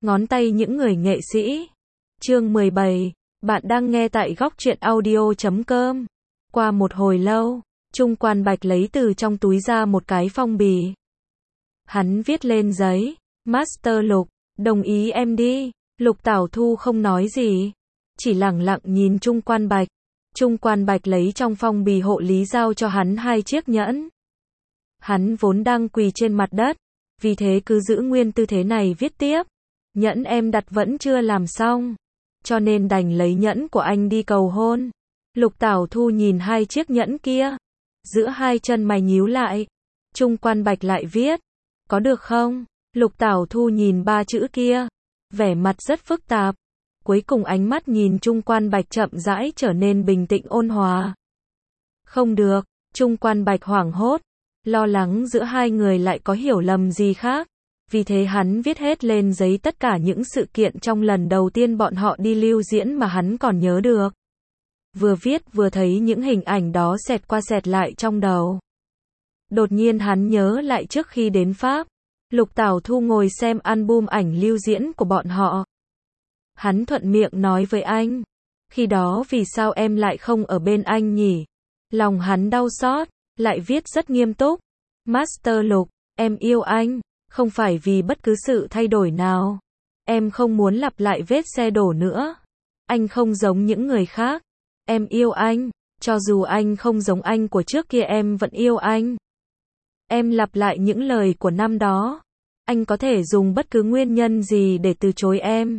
ngón tay những người nghệ sĩ. Chương 17, bạn đang nghe tại góc truyện audio.com. Qua một hồi lâu, Trung Quan Bạch lấy từ trong túi ra một cái phong bì. Hắn viết lên giấy, Master Lục, đồng ý em đi. Lục Tảo Thu không nói gì, chỉ lẳng lặng nhìn Trung Quan Bạch. Trung Quan Bạch lấy trong phong bì hộ lý giao cho hắn 2 chiếc nhẫn. Hắn vốn đang quỳ trên mặt đất, vì thế cứ giữ nguyên tư thế này viết tiếp. Nhẫn em đặt vẫn chưa làm xong, cho nên đành lấy nhẫn của anh đi cầu hôn. Lục Tảo Thu nhìn 2 chiếc nhẫn kia, giữa hai chân mày nhíu lại. Trung Quan Bạch lại viết, có được không? Lục Tảo Thu nhìn 3 chữ kia, vẻ mặt rất phức tạp. Cuối cùng ánh mắt nhìn Trung Quan Bạch chậm rãi trở nên bình tĩnh ôn hòa. Không được, Trung Quan Bạch hoảng hốt, lo lắng giữa hai người lại có hiểu lầm gì khác. Vì thế hắn viết hết lên giấy tất cả những sự kiện trong lần đầu tiên bọn họ đi lưu diễn mà hắn còn nhớ được. Vừa viết vừa thấy những hình ảnh đó xẹt qua xẹt lại trong đầu. Đột nhiên hắn nhớ lại trước khi đến Pháp, Lục Tảo Thu ngồi xem album ảnh lưu diễn của bọn họ. Hắn thuận miệng nói với anh, khi đó vì sao em lại không ở bên anh nhỉ? Lòng hắn đau xót, lại viết rất nghiêm túc. Master Lục, em yêu anh, không phải vì bất cứ sự thay đổi nào. Em không muốn lặp lại vết xe đổ nữa. Anh không giống những người khác. Em yêu anh, cho dù anh không giống anh của trước kia em vẫn yêu anh. Em lặp lại những lời của năm đó. Anh có thể dùng bất cứ nguyên nhân gì để từ chối em.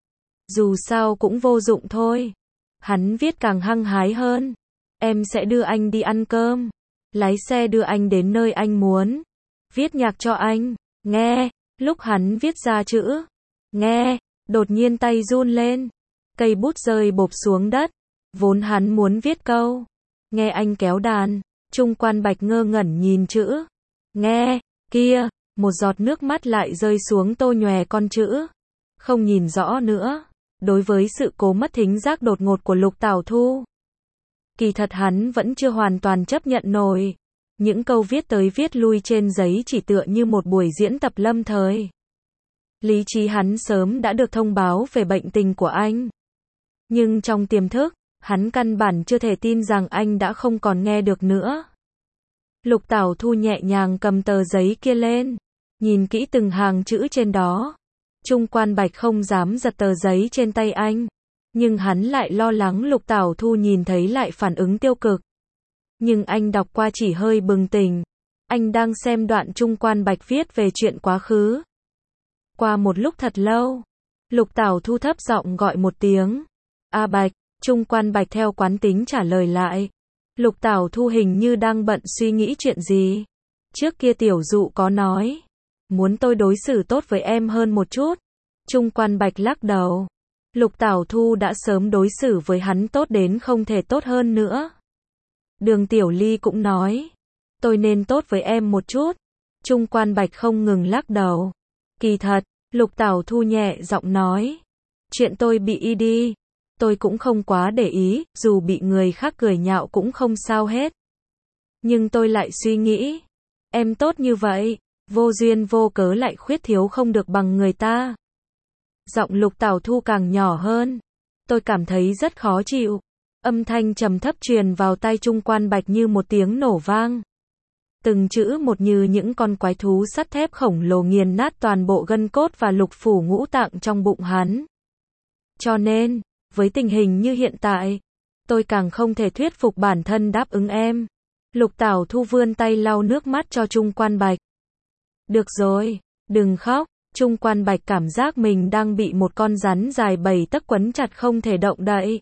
Dù sao cũng vô dụng thôi. Hắn viết càng hăng hái hơn. Em sẽ đưa anh đi ăn cơm, lái xe đưa anh đến nơi anh muốn, viết nhạc cho anh, nghe. Lúc hắn viết ra chữ nghe, đột nhiên tay run lên, cây bút rơi bộp xuống đất. Vốn hắn muốn viết câu nghe anh kéo đàn. Trung Quan Bạch ngơ ngẩn nhìn chữ nghe kia, một giọt nước mắt lại rơi xuống tô nhòe con chữ. Không nhìn rõ nữa. Đối với sự cố mất thính giác đột ngột của Lục Tảo Thu, kỳ thật hắn vẫn chưa hoàn toàn chấp nhận nổi. Những câu viết tới viết lui trên giấy chỉ tựa như một buổi diễn tập lâm thời. Lý trí hắn sớm đã được thông báo về bệnh tình của anh. Nhưng trong tiềm thức, hắn căn bản chưa thể tin rằng anh đã không còn nghe được nữa. Lục Tảo Thu nhẹ nhàng cầm tờ giấy kia lên, nhìn kỹ từng hàng chữ trên đó. Trung Quan Bạch không dám giật tờ giấy trên tay anh, nhưng hắn lại lo lắng Lục Tảo Thu nhìn thấy lại phản ứng tiêu cực. Nhưng anh đọc qua chỉ hơi bừng tỉnh. Anh đang xem đoạn Trung Quan Bạch viết về chuyện quá khứ. Qua một lúc thật lâu, Lục Tảo Thu thấp giọng gọi một tiếng. A Bạch. Trung Quan Bạch theo quán tính trả lời lại. Lục Tảo Thu hình như đang bận suy nghĩ chuyện gì. Trước kia tiểu dụ có nói, muốn tôi đối xử tốt với em hơn một chút. Trung Quan Bạch lắc đầu. Lục Tảo Thu đã sớm đối xử với hắn tốt đến không thể tốt hơn nữa. Đường Tiểu Ly cũng nói, tôi nên tốt với em một chút. Trung Quan Bạch không ngừng lắc đầu. Kỳ thật, Lục Tảo Thu nhẹ giọng nói, chuyện tôi bị y đi, tôi cũng không quá để ý, dù bị người khác cười nhạo cũng không sao hết. Nhưng tôi lại suy nghĩ, em tốt như vậy, vô duyên vô cớ lại khuyết thiếu không được bằng người ta. Giọng Lục Tảo Thu càng nhỏ hơn. Tôi cảm thấy rất khó chịu. Âm thanh trầm thấp truyền vào tai Trung Quan Bạch như một tiếng nổ vang. Từng chữ một như những con quái thú sắt thép khổng lồ nghiền nát toàn bộ gân cốt và lục phủ ngũ tạng trong bụng hắn. Cho nên, với tình hình như hiện tại, tôi càng không thể thuyết phục bản thân đáp ứng em. Lục Tảo Thu vươn tay lau nước mắt cho Trung Quan Bạch. Được rồi, đừng khóc. Trung Quan Bạch cảm giác mình đang bị một con rắn dài 7 tấc quấn chặt không thể động đậy.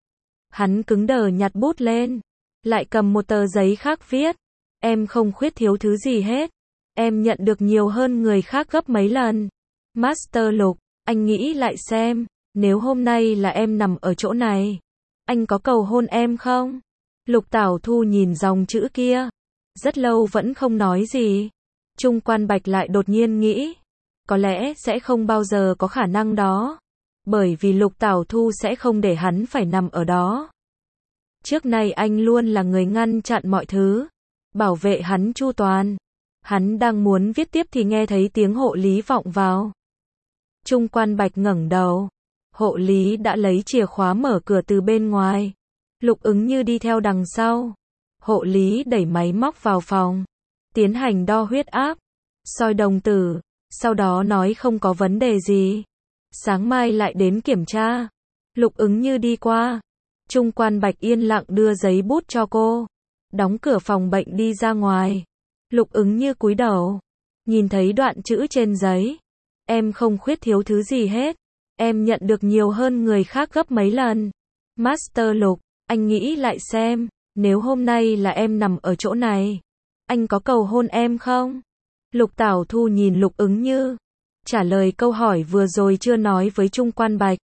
Hắn cứng đờ nhặt bút lên, lại cầm một tờ giấy khác viết. Em không khuyết thiếu thứ gì hết. Em nhận được nhiều hơn người khác gấp mấy lần. Master Lục, anh nghĩ lại xem, nếu hôm nay là em nằm ở chỗ này, anh có cầu hôn em không? Lục Tảo Thu nhìn dòng chữ kia, rất lâu vẫn không nói gì. Trung Quan Bạch lại đột nhiên nghĩ, có lẽ sẽ không bao giờ có khả năng đó, bởi vì Lục Tảo Thu sẽ không để hắn phải nằm ở đó. Trước nay anh luôn là người ngăn chặn mọi thứ, bảo vệ hắn chu toàn. Hắn đang muốn viết tiếp thì nghe thấy tiếng hộ lý vọng vào. Trung Quan Bạch ngẩng đầu. Hộ lý đã lấy chìa khóa mở cửa từ bên ngoài. Lục Ứng Như đi theo đằng sau. Hộ lý đẩy máy móc vào phòng, tiến hành đo huyết áp, soi đồng tử, sau đó nói không có vấn đề gì. Sáng mai lại đến kiểm tra. Lục Ứng Như đi qua. Trung Quan Bạch yên lặng đưa giấy bút cho cô. Đóng cửa phòng bệnh đi ra ngoài. Lục Ứng Như cúi đầu. Nhìn thấy đoạn chữ trên giấy. Em không khuyết thiếu thứ gì hết. Em nhận được nhiều hơn người khác gấp mấy lần. Master Lục, anh nghĩ lại xem. Nếu hôm nay là em nằm ở chỗ này, anh có cầu hôn em không? Lục Tảo Thu nhìn Lục Ứng Như. Trả lời câu hỏi vừa rồi chưa nói với Trung Quan Bạch.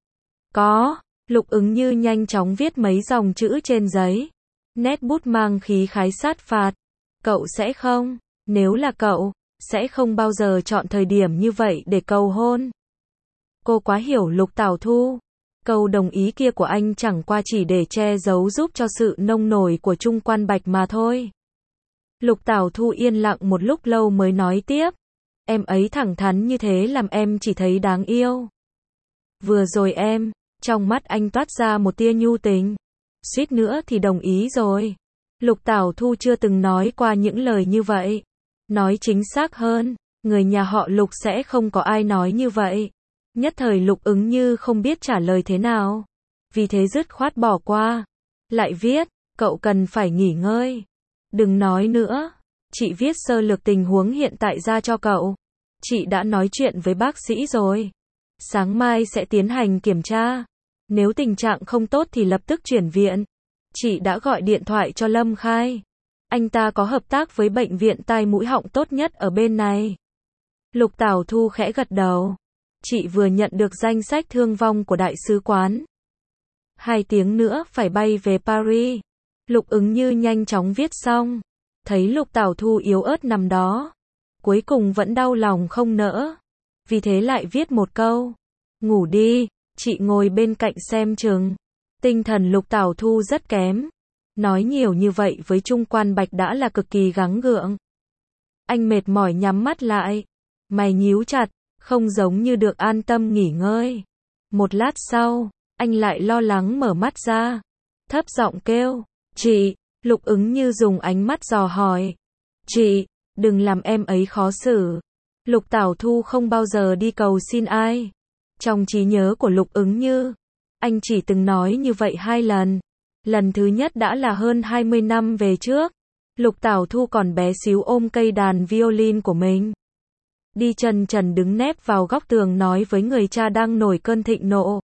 Có. Lục Ứng Như nhanh chóng viết mấy dòng chữ trên giấy. Nét bút mang khí khái sát phạt. Cậu sẽ không, nếu là cậu, sẽ không bao giờ chọn thời điểm như vậy để cầu hôn. Cô quá hiểu Lục Tảo Thu. Câu đồng ý kia của anh chẳng qua chỉ để che giấu giúp cho sự nông nổi của Trung Quan Bạch mà thôi. Lục Tảo Thu yên lặng một lúc lâu mới nói tiếp. Em ấy thẳng thắn như thế làm em chỉ thấy đáng yêu. Vừa rồi em, trong mắt anh toát ra một tia nhu tình. Suýt nữa thì đồng ý rồi. Lục Tảo Thu chưa từng nói qua những lời như vậy. Nói chính xác hơn, người nhà họ Lục sẽ không có ai nói như vậy. Nhất thời Lục Ứng Như không biết trả lời thế nào. Vì thế dứt khoát bỏ qua. Lại viết, cậu cần phải nghỉ ngơi. Đừng nói nữa. Chị viết sơ lược tình huống hiện tại ra cho cậu. Chị đã nói chuyện với bác sĩ rồi. Sáng mai sẽ tiến hành kiểm tra. Nếu tình trạng không tốt thì lập tức chuyển viện. Chị đã gọi điện thoại cho Lâm Khai. Anh ta có hợp tác với bệnh viện tai mũi họng tốt nhất ở bên này. Lục Tảo Thu khẽ gật đầu. Chị vừa nhận được danh sách thương vong của đại sứ quán. 2 tiếng nữa phải bay về Paris. Lục Ứng Như nhanh chóng viết xong. Thấy Lục Tảo Thu yếu ớt nằm đó. Cuối cùng vẫn đau lòng không nỡ. Vì thế lại viết một câu. Ngủ đi, chị ngồi bên cạnh xem chừng. Tinh thần Lục Tảo Thu rất kém. Nói nhiều như vậy với Trung Quan Bạch đã là cực kỳ gắng gượng. Anh mệt mỏi nhắm mắt lại. Mày nhíu chặt, không giống như được an tâm nghỉ ngơi. Một lát sau, anh lại lo lắng mở mắt ra. Thấp giọng kêu, chị. Lục Ứng Như dùng ánh mắt dò hỏi. Chị, đừng làm em ấy khó xử. Lục Tảo Thu không bao giờ đi cầu xin ai. Trong trí nhớ của Lục Ứng Như, anh chỉ từng nói như vậy 2 lần. Lần thứ nhất đã là hơn 20 năm về trước. Lục Tảo Thu còn bé xíu ôm cây đàn violin của mình. Đi chân trần đứng nép vào góc tường nói với người cha đang nổi cơn thịnh nộ.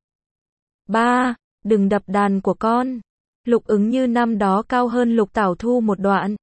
Ba, đừng đập đàn của con. Lục Ứng Như năm đó cao hơn Lục Tảo Thu một đoạn.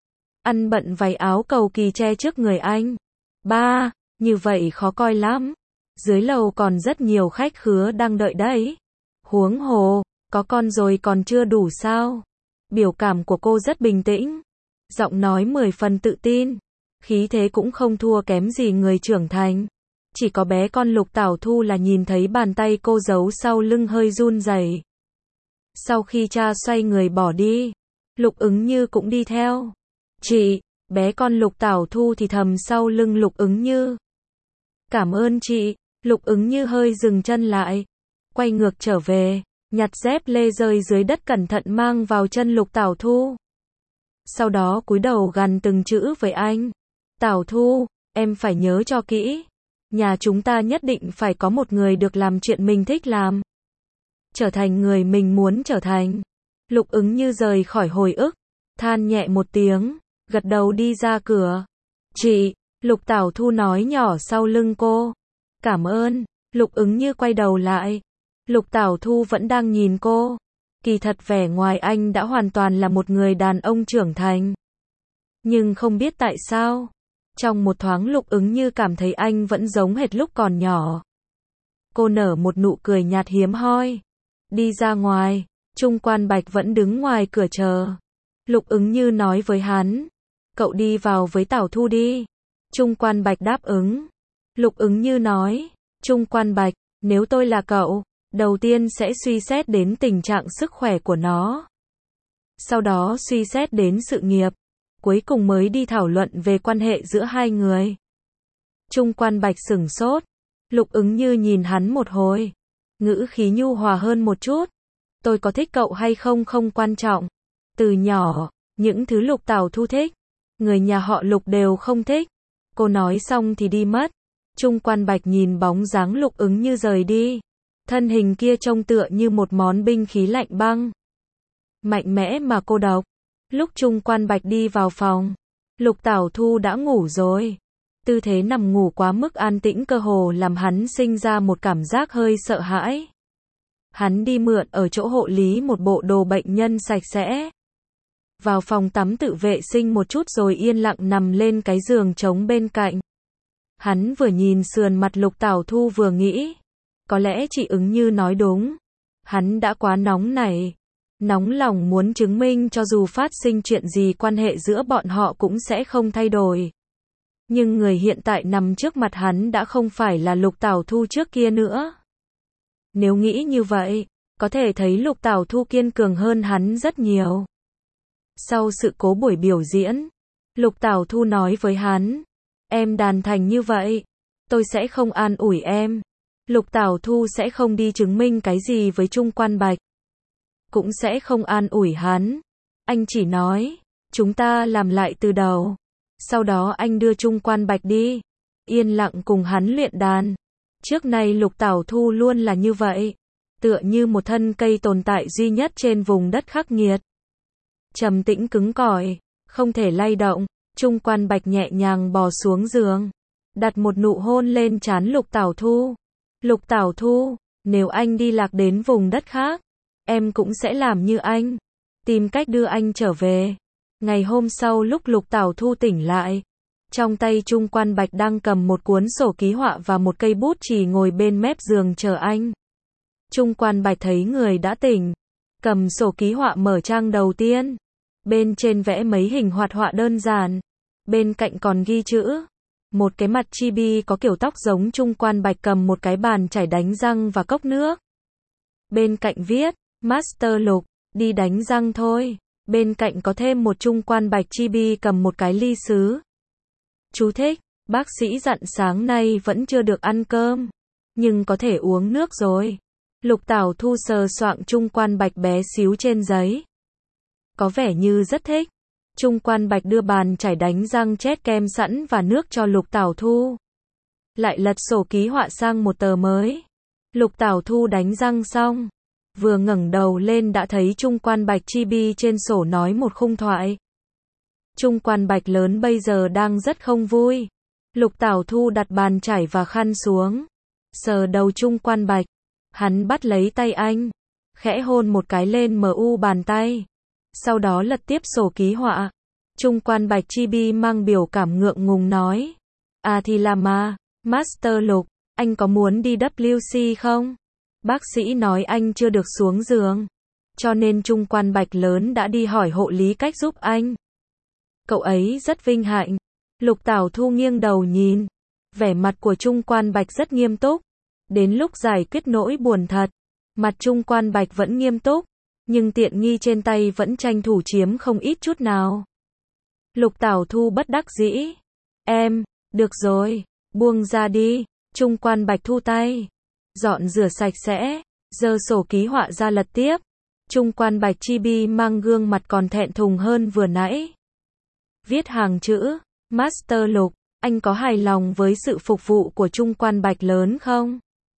Ăn bận váy áo cầu kỳ che trước người anh. Ba, như vậy khó coi lắm. Dưới lầu còn rất nhiều khách khứa đang đợi đấy. Huống hồ, có con rồi còn chưa đủ sao? Biểu cảm của cô rất bình tĩnh. Giọng nói 10 phần tự tin. Khí thế cũng không thua kém gì người trưởng thành. Chỉ có bé con Lục Tảo Thu là nhìn thấy bàn tay cô giấu sau lưng hơi run rẩy. Sau khi cha xoay người bỏ đi, Lục Ứng Như cũng đi theo. Chị, bé con Lục Tảo Thu thì thầm sau lưng Lục Ứng Như. Cảm ơn chị. Lục Ứng Như hơi dừng chân lại. Quay ngược trở về, nhặt dép lê rơi dưới đất cẩn thận mang vào chân Lục Tảo Thu. Sau đó cúi đầu gằn từng chữ với anh. Tảo Thu, em phải nhớ cho kỹ. Nhà chúng ta nhất định phải có một người được làm chuyện mình thích làm. Trở thành người mình muốn trở thành. Lục Ứng Như rời khỏi hồi ức. Than nhẹ một tiếng, gật đầu đi ra cửa. Chị, Lục Tảo Thu nói nhỏ sau lưng cô. Cảm ơn. Lục Ứng Như quay đầu lại. Lục Tảo Thu vẫn đang nhìn cô. Kỳ thật vẻ ngoài anh đã hoàn toàn là một người đàn ông trưởng thành. Nhưng không biết tại sao, trong một thoáng Lục Ứng Như cảm thấy anh vẫn giống hệt lúc còn nhỏ. Cô nở một nụ cười nhạt hiếm hoi. Đi ra ngoài, Trung Quan Bạch vẫn đứng ngoài cửa chờ. Lục Ứng Như nói với hắn. Cậu đi vào với Tảo Thu đi. Trung Quan Bạch đáp ứng. Lục Ứng Như nói. Trung Quan Bạch, nếu tôi là cậu, đầu tiên sẽ suy xét đến tình trạng sức khỏe của nó. Sau đó suy xét đến sự nghiệp. Cuối cùng mới đi thảo luận về quan hệ giữa hai người. Trung Quan Bạch sửng sốt. Lục Ứng Như nhìn hắn một hồi, ngữ khí nhu hòa hơn một chút. Tôi có thích cậu hay không không quan trọng. Từ nhỏ, những thứ Lục Tảo Thu thích, người nhà họ Lục đều không thích. Cô nói xong thì đi mất. Trung Quan Bạch nhìn bóng dáng Lục Ứng Như rời đi. Thân hình kia trông tựa như một món binh khí lạnh băng. Mạnh mẽ mà cô độc. Lúc Trung Quan Bạch đi vào phòng, Lục Tảo Thu đã ngủ rồi. Tư thế nằm ngủ quá mức an tĩnh cơ hồ làm hắn sinh ra một cảm giác hơi sợ hãi. Hắn đi mượn ở chỗ hộ lý một bộ đồ bệnh nhân sạch sẽ. Vào phòng tắm tự vệ sinh một chút rồi yên lặng nằm lên cái giường trống bên cạnh. Hắn vừa nhìn sườn mặt Lục Tảo Thu vừa nghĩ. Có lẽ chị Ứng Như nói đúng. Hắn đã quá nóng nảy. Nóng lòng muốn chứng minh cho dù phát sinh chuyện gì quan hệ giữa bọn họ cũng sẽ không thay đổi. Nhưng người hiện tại nằm trước mặt hắn đã không phải là Lục Tảo Thu trước kia nữa. Nếu nghĩ như vậy, có thể thấy Lục Tảo Thu kiên cường hơn hắn rất nhiều. Sau sự cố buổi biểu diễn, Lục Tảo Thu nói với hắn, em đàn thành như vậy, tôi sẽ không an ủi em. Lục Tảo Thu sẽ không đi chứng minh cái gì với Trung Quan Bạch. Cũng sẽ không an ủi hắn. Anh chỉ nói, chúng ta làm lại từ đầu. Sau đó anh đưa Trung Quan Bạch đi. Yên lặng cùng hắn luyện đàn. Trước nay Lục Tảo Thu luôn là như vậy. Tựa như một thân cây tồn tại duy nhất trên vùng đất khắc nghiệt. Trầm tĩnh cứng cỏi, không thể lay động. Trung Quan Bạch nhẹ nhàng bò xuống giường. Đặt một nụ hôn lên trán Lục Tảo Thu. Lục Tảo Thu, nếu anh đi lạc đến vùng đất khác, em cũng sẽ làm như anh. Tìm cách đưa anh trở về. Ngày hôm sau lúc Lục Tảo Thu tỉnh lại, trong tay Trung Quan Bạch đang cầm một cuốn sổ ký họa và một cây bút chì ngồi bên mép giường chờ anh. Trung Quan Bạch thấy người đã tỉnh, cầm sổ ký họa mở trang đầu tiên. Bên trên vẽ mấy hình hoạt họa đơn giản. Bên cạnh còn ghi chữ. Một cái mặt chibi có kiểu tóc giống Trung Quan Bạch cầm một cái bàn chải đánh răng và cốc nước. Bên cạnh viết, Master Lục, đi đánh răng thôi. Bên cạnh có thêm một Trung Quan Bạch chibi cầm một cái ly sứ. Chú thích, bác sĩ dặn sáng nay vẫn chưa được ăn cơm, nhưng có thể uống nước rồi. Lục Tảo Thu sờ soạng Trung Quan Bạch bé xíu trên giấy. Có vẻ như rất thích. Trung Quan Bạch đưa bàn chải đánh răng chét kem sẵn và nước cho Lục Tảo Thu. Lại lật sổ ký họa sang một tờ mới. Lục Tảo Thu đánh răng xong, vừa ngẩng đầu lên đã thấy Trung Quan Bạch chibi trên sổ nói một khung thoại. Trung Quan Bạch lớn bây giờ đang rất không vui. Lục Tảo Thu đặt bàn chải và khăn xuống, sờ đầu Trung Quan Bạch. Hắn bắt lấy tay anh, khẽ hôn một cái lên mu bàn tay. Sau đó lật tiếp sổ ký họa. Trung Quan Bạch chibi mang biểu cảm ngượng ngùng nói. À thì là mà, Master Lục, anh có muốn đi WC không? Bác sĩ nói anh chưa được xuống giường. Cho nên Trung Quan Bạch lớn đã đi hỏi hộ lý cách giúp anh. Cậu ấy rất vinh hạnh. Lục Tảo Thu nghiêng đầu nhìn. Vẻ mặt của Trung Quan Bạch rất nghiêm túc. Đến lúc giải quyết nỗi buồn thật, mặt Trung Quan Bạch vẫn nghiêm túc. Nhưng tiện nghi trên tay vẫn tranh thủ chiếm không ít chút nào. Lục Tảo Thu bất đắc dĩ. Em, được rồi, buông ra đi. Trung Quan Bạch thu tay. Dọn rửa sạch sẽ, giơ sổ ký họa ra lật tiếp. Trung Quan Bạch chibi mang gương mặt còn thẹn thùng hơn vừa nãy. Viết hàng chữ, Master Lục, anh có hài lòng với sự phục vụ của Trung Quan Bạch lớn không?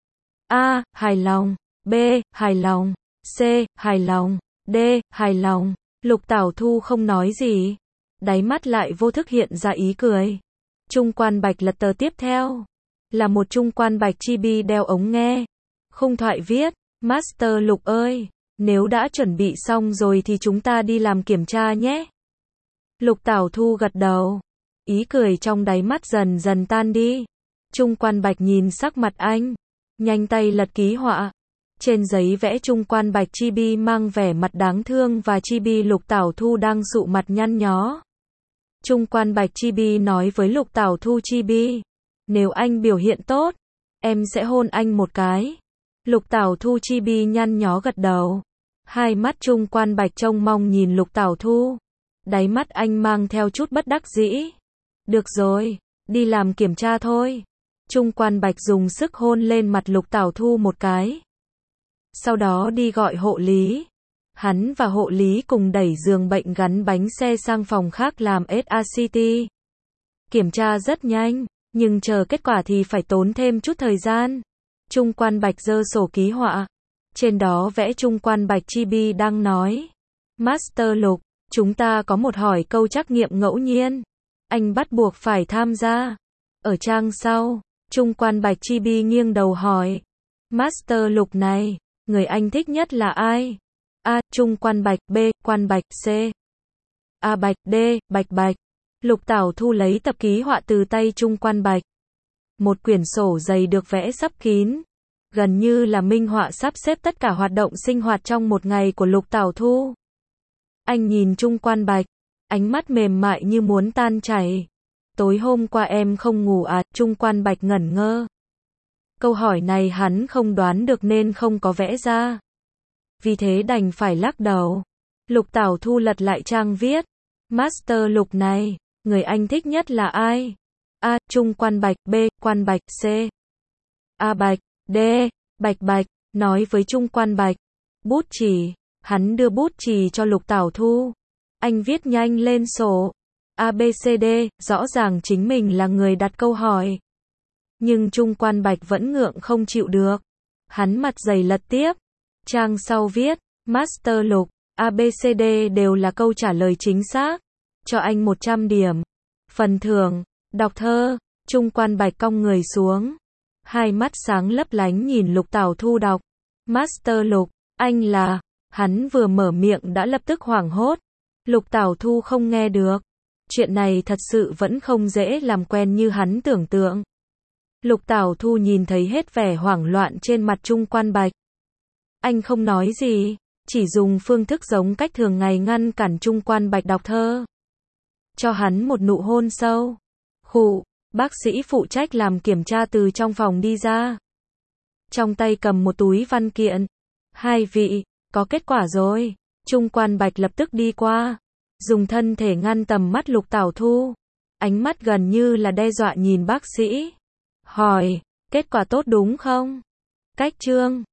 A. Hài lòng. B. Hài lòng. C. Hài lòng. D. Hài lòng. Lục Tảo Thu không nói gì. Đáy mắt lại vô thức hiện ra ý cười. Trung Quan Bạch lật tờ tiếp theo. Là một Trung Quan Bạch chibi đeo ống nghe. Khung thoại viết, Master Lục ơi, nếu đã chuẩn bị xong rồi thì chúng ta đi làm kiểm tra nhé. Lục Tảo Thu gật đầu. Ý cười trong đáy mắt dần dần tan đi. Trung Quan Bạch nhìn sắc mặt anh. Nhanh tay lật ký họa. Trên giấy vẽ Trung Quan Bạch chibi mang vẻ mặt đáng thương và chibi Lục Tảo Thu đang sụ mặt nhăn nhó. Trung Quan Bạch chibi nói với Lục Tảo Thu chibi. Nếu anh biểu hiện tốt, em sẽ hôn anh một cái. Lục Tảo Thu chibi nhăn nhó gật đầu. Hai mắt Trung Quan Bạch trông mong nhìn Lục Tảo Thu. Đáy mắt anh mang theo chút bất đắc dĩ. Được rồi, đi làm kiểm tra thôi. Trung Quan Bạch dùng sức hôn lên mặt Lục Tảo Thu một cái. Sau đó đi gọi hộ lý. Hắn và hộ lý cùng đẩy giường bệnh gắn bánh xe sang phòng khác làm SACT. Kiểm tra rất nhanh, nhưng chờ kết quả thì phải tốn thêm chút thời gian. Trung Quan Bạch giơ sổ ký họa. Trên đó vẽ Trung Quan Bạch chibi đang nói. Master Lục, chúng ta có một hỏi câu trắc nghiệm ngẫu nhiên. Anh bắt buộc phải tham gia. Ở trang sau, Trung Quan Bạch chibi nghiêng đầu hỏi. Master Lục này, người anh thích nhất là ai? A. Trung Quan Bạch. B. Quan Bạch. C. A. Bạch. D. Bạch. Lục Tảo Thu lấy tập ký họa từ tay Trung Quan Bạch. Một quyển sổ dày được vẽ sắp kín. Gần như là minh họa sắp xếp tất cả hoạt động sinh hoạt trong một ngày của Lục Tảo Thu. Anh nhìn Trung Quan Bạch, ánh mắt mềm mại như muốn tan chảy. Tối hôm qua em không ngủ à? Trung Quan Bạch ngẩn ngơ. Câu hỏi này hắn không đoán được nên không có vẽ ra. Vì thế đành phải lắc đầu. Lục Tảo Thu lật lại trang viết. Master Lục này, người anh thích nhất là ai? A. Trung Quan Bạch. B. Quan Bạch. C. A. Bạch. D. Bạch. Nói với Trung Quan Bạch. Bút chì. Hắn đưa bút chì cho Lục Tảo Thu. Anh viết nhanh lên sổ. A, B, C, D. Rõ ràng chính mình là người đặt câu hỏi. Nhưng Trung Quan Bạch vẫn ngượng không chịu được. Hắn mặt dày lật tiếp. Trang sau viết. Master Lục. A, B, C, D đều là câu trả lời chính xác. Cho anh 100 điểm. Phần thưởng. Đọc thơ. Trung Quan Bạch cong người xuống. Hai mắt sáng lấp lánh nhìn Lục Tảo Thu đọc. Master Lục, anh là... Hắn vừa mở miệng đã lập tức hoảng hốt. Lục Tảo Thu không nghe được. Chuyện này thật sự vẫn không dễ làm quen như hắn tưởng tượng. Lục Tảo Thu nhìn thấy hết vẻ hoảng loạn trên mặt Trung Quan Bạch. Anh không nói gì, chỉ dùng phương thức giống cách thường ngày ngăn cản Trung Quan Bạch đọc thơ. Cho hắn một nụ hôn sâu. Khụ, bác sĩ phụ trách làm kiểm tra từ trong phòng đi ra. Trong tay cầm một túi văn kiện. Hai vị, có kết quả rồi. Trung Quan Bạch lập tức đi qua. Dùng thân thể ngăn tầm mắt Lục Tảo Thu. Ánh mắt gần như là đe dọa nhìn bác sĩ. Hỏi, kết quả tốt đúng không? Cách chương